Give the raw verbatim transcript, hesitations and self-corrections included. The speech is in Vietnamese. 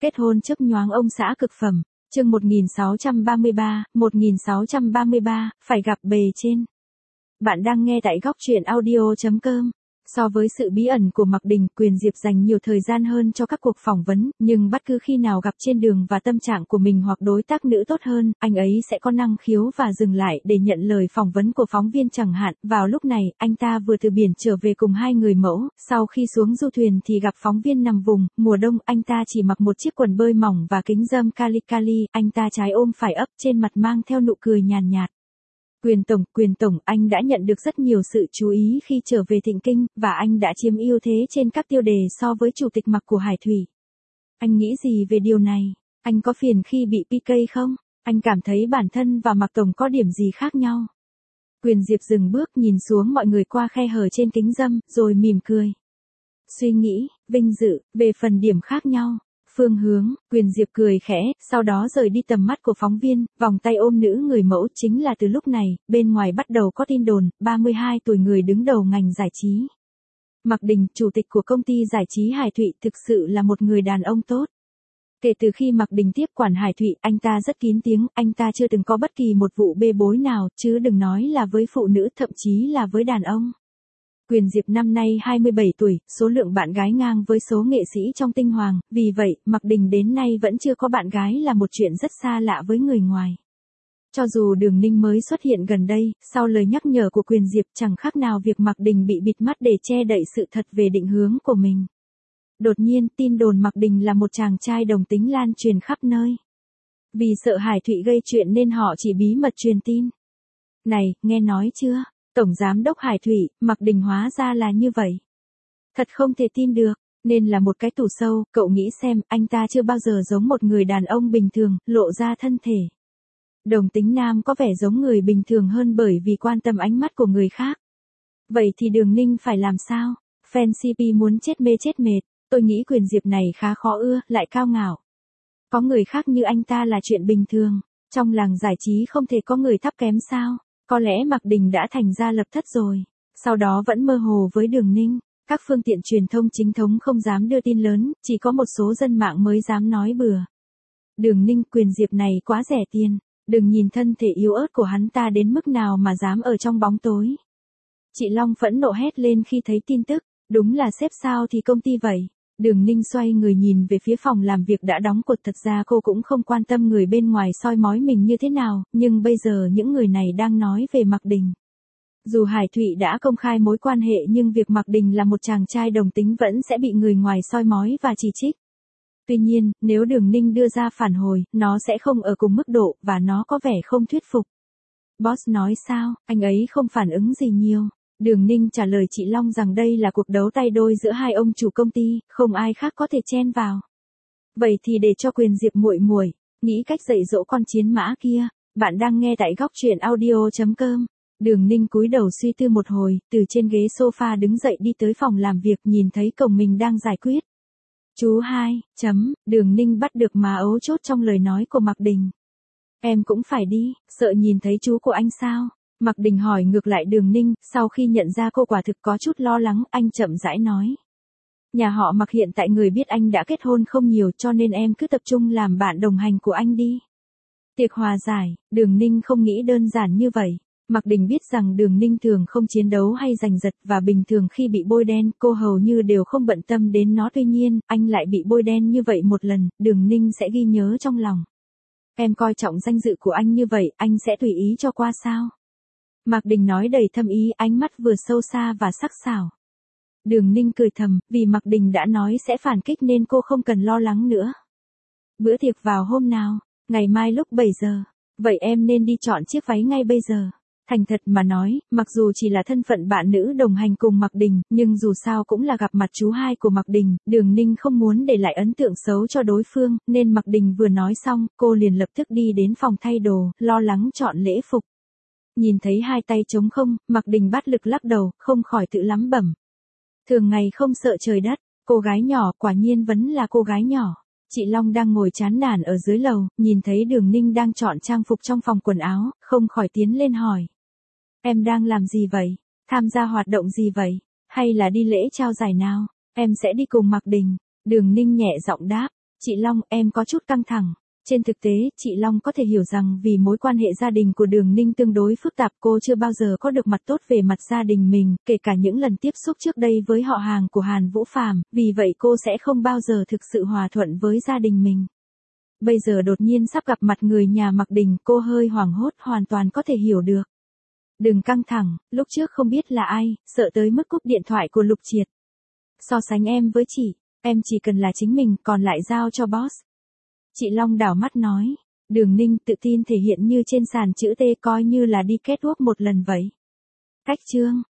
Kết hôn chớp nhoáng ông xã cực phẩm, chương một nghìn sáu trăm ba mươi ba, một nghìn sáu trăm ba mươi ba, phải gặp bề trên. Bạn đang nghe tại góc truyện audio chấm com. So với sự bí ẩn của Mạc Đình, Quyền Diệp dành nhiều thời gian hơn cho các cuộc phỏng vấn, nhưng bất cứ khi nào gặp trên đường và tâm trạng của mình hoặc đối tác nữ tốt hơn, anh ấy sẽ có năng khiếu và dừng lại để nhận lời phỏng vấn của phóng viên chẳng hạn. Vào lúc này, anh ta vừa từ biển trở về cùng hai người mẫu, sau khi xuống du thuyền thì gặp phóng viên nằm vùng, mùa đông anh ta chỉ mặc một chiếc quần bơi mỏng và kính râm kali kali, anh ta trái ôm phải ấp, trên mặt mang theo nụ cười nhàn nhạt. Quyền Tổng, Quyền Tổng, anh đã nhận được rất nhiều sự chú ý khi trở về Thịnh Kinh, và anh đã chiếm ưu thế trên các tiêu đề so với chủ tịch Mạc của Hải Thủy. Anh nghĩ gì về điều này? Anh có phiền khi bị pê ca không? Anh cảm thấy bản thân và Mạc Tổng có điểm gì khác nhau? Quyền Diệp dừng bước nhìn xuống mọi người qua khe hở trên kính râm, rồi mỉm cười. Suy nghĩ, vinh dự, về phần điểm khác nhau. Phương hướng, Quyền Diệp cười khẽ, sau đó rời đi tầm mắt của phóng viên, vòng tay ôm nữ người mẫu. Chính là từ lúc này, bên ngoài bắt đầu có tin đồn, ba mươi hai tuổi người đứng đầu ngành giải trí. Mạc Đình, chủ tịch của công ty giải trí Hải Thụy, thực sự là một người đàn ông tốt. Kể từ khi Mạc Đình tiếp quản Hải Thụy, anh ta rất kín tiếng, anh ta chưa từng có bất kỳ một vụ bê bối nào, chứ đừng nói là với phụ nữ, thậm chí là với đàn ông. Quyền Diệp năm nay hai mươi bảy tuổi, số lượng bạn gái ngang với số nghệ sĩ trong tinh hoàng, vì vậy, Mạc Đình đến nay vẫn chưa có bạn gái là một chuyện rất xa lạ với người ngoài. Cho dù Đường Ninh mới xuất hiện gần đây, sau lời nhắc nhở của Quyền Diệp chẳng khác nào việc Mạc Đình bị bịt mắt để che đậy sự thật về định hướng của mình. Đột nhiên, tin đồn Mạc Đình là một chàng trai đồng tính lan truyền khắp nơi. Vì sợ Hải Thụy gây chuyện nên họ chỉ bí mật truyền tin. Này, nghe nói chưa? Tổng Giám đốc Hải Thụy, Mạc Đình hóa ra là như vậy. Thật không thể tin được, nên là một cái tủ sâu, cậu nghĩ xem, anh ta chưa bao giờ giống một người đàn ông bình thường, lộ ra thân thể. Đồng tính nam có vẻ giống người bình thường hơn bởi vì quan tâm ánh mắt của người khác. Vậy thì Đường Ninh phải làm sao? Fan xê pê muốn chết mê chết mệt, tôi nghĩ Quyền Diệp này khá khó ưa, lại cao ngạo. Có người khác như anh ta là chuyện bình thường, trong làng giải trí không thể có người thấp kém sao? Có lẽ Mạc Đình đã thành ra lập thất rồi, sau đó vẫn mơ hồ với Đường Ninh. Các phương tiện truyền thông chính thống không dám đưa tin lớn, chỉ có một số dân mạng mới dám nói bừa. Đường Ninh, Quyền Diệp này quá rẻ tiền, đừng nhìn thân thể yếu ớt của hắn ta đến mức nào mà dám ở trong bóng tối. Chị Long phẫn nộ hét lên khi thấy tin tức, đúng là sếp sao thì công ty vậy. Đường Ninh xoay người nhìn về phía phòng làm việc đã đóng cột, thật ra cô cũng không quan tâm người bên ngoài soi mói mình như thế nào, nhưng bây giờ những người này đang nói về Mạc Đình. Dù Hải Thụy đã công khai mối quan hệ nhưng việc Mạc Đình là một chàng trai đồng tính vẫn sẽ bị người ngoài soi mói và chỉ trích. Tuy nhiên, nếu Đường Ninh đưa ra phản hồi, nó sẽ không ở cùng mức độ, và nó có vẻ không thuyết phục. Boss nói sao, anh ấy không phản ứng gì nhiều. Đường Ninh trả lời chị Long rằng đây là cuộc đấu tay đôi giữa hai ông chủ công ty, không ai khác có thể chen vào. Vậy thì để cho Quyền Diệp muội muội nghĩ cách dạy dỗ con chiến mã kia. Bạn đang nghe tại góc truyện audio chấm com. Đường Ninh cúi đầu suy tư một hồi, từ trên ghế sofa đứng dậy đi tới phòng làm việc, nhìn thấy cổng mình đang giải quyết. Chú hai, chấm, Đường Ninh bắt được má ấu chốt trong lời nói của Mạc Đình. Em cũng phải đi, sợ nhìn thấy chú của anh sao? Mạc Đình hỏi ngược lại Đường Ninh, sau khi nhận ra cô quả thực có chút lo lắng, anh chậm rãi nói. Nhà họ Mạc hiện tại người biết anh đã kết hôn không nhiều, cho nên em cứ tập trung làm bạn đồng hành của anh đi. Tiệc hòa giải, Đường Ninh không nghĩ đơn giản như vậy. Mạc Đình biết rằng Đường Ninh thường không chiến đấu hay giành giật, và bình thường khi bị bôi đen, cô hầu như đều không bận tâm đến nó. Tuy nhiên, anh lại bị bôi đen như vậy một lần, Đường Ninh sẽ ghi nhớ trong lòng. Em coi trọng danh dự của anh như vậy, anh sẽ tùy ý cho qua sao? Mạc Đình nói đầy thâm ý, ánh mắt vừa sâu xa và sắc sảo. Đường Ninh cười thầm, vì Mạc Đình đã nói sẽ phản kích nên cô không cần lo lắng nữa. Bữa tiệc vào hôm nào? Ngày mai lúc bảy giờ. Vậy em nên đi chọn chiếc váy ngay bây giờ. Thành thật mà nói, mặc dù chỉ là thân phận bạn nữ đồng hành cùng Mạc Đình, nhưng dù sao cũng là gặp mặt chú hai của Mạc Đình, Đường Ninh không muốn để lại ấn tượng xấu cho đối phương, nên Mạc Đình vừa nói xong, cô liền lập tức đi đến phòng thay đồ, lo lắng chọn lễ phục. Nhìn thấy hai tay trống không, Mạc Đình bắt lực lắc đầu, không khỏi tự lắm bẩm. Thường ngày không sợ trời đất, cô gái nhỏ, quả nhiên vẫn là cô gái nhỏ. Chị Long đang ngồi chán nản ở dưới lầu, nhìn thấy Đường Ninh đang chọn trang phục trong phòng quần áo, không khỏi tiến lên hỏi. Em đang làm gì vậy? Tham gia hoạt động gì vậy? Hay là đi lễ trao giải nào? Em sẽ đi cùng Mạc Đình. Đường Ninh nhẹ giọng đáp. Chị Long, em có chút căng thẳng. Trên thực tế, chị Long có thể hiểu rằng vì mối quan hệ gia đình của Đường Ninh tương đối phức tạp, cô chưa bao giờ có được mặt tốt về mặt gia đình mình, kể cả những lần tiếp xúc trước đây với họ hàng của Hàn Vũ Phàm, vì vậy cô sẽ không bao giờ thực sự hòa thuận với gia đình mình. Bây giờ đột nhiên sắp gặp mặt người nhà Mạc Đình, cô hơi hoảng hốt, hoàn toàn có thể hiểu được. Đừng căng thẳng, lúc trước không biết là ai, sợ tới mức cúp điện thoại của Lục Triệt. So sánh em với chị, em chỉ cần là chính mình, còn lại giao cho boss. Chị Long đảo mắt nói. Đường Ninh tự tin thể hiện như trên sàn chữ T, coi như là đi catwalk một lần vậy. Cách chương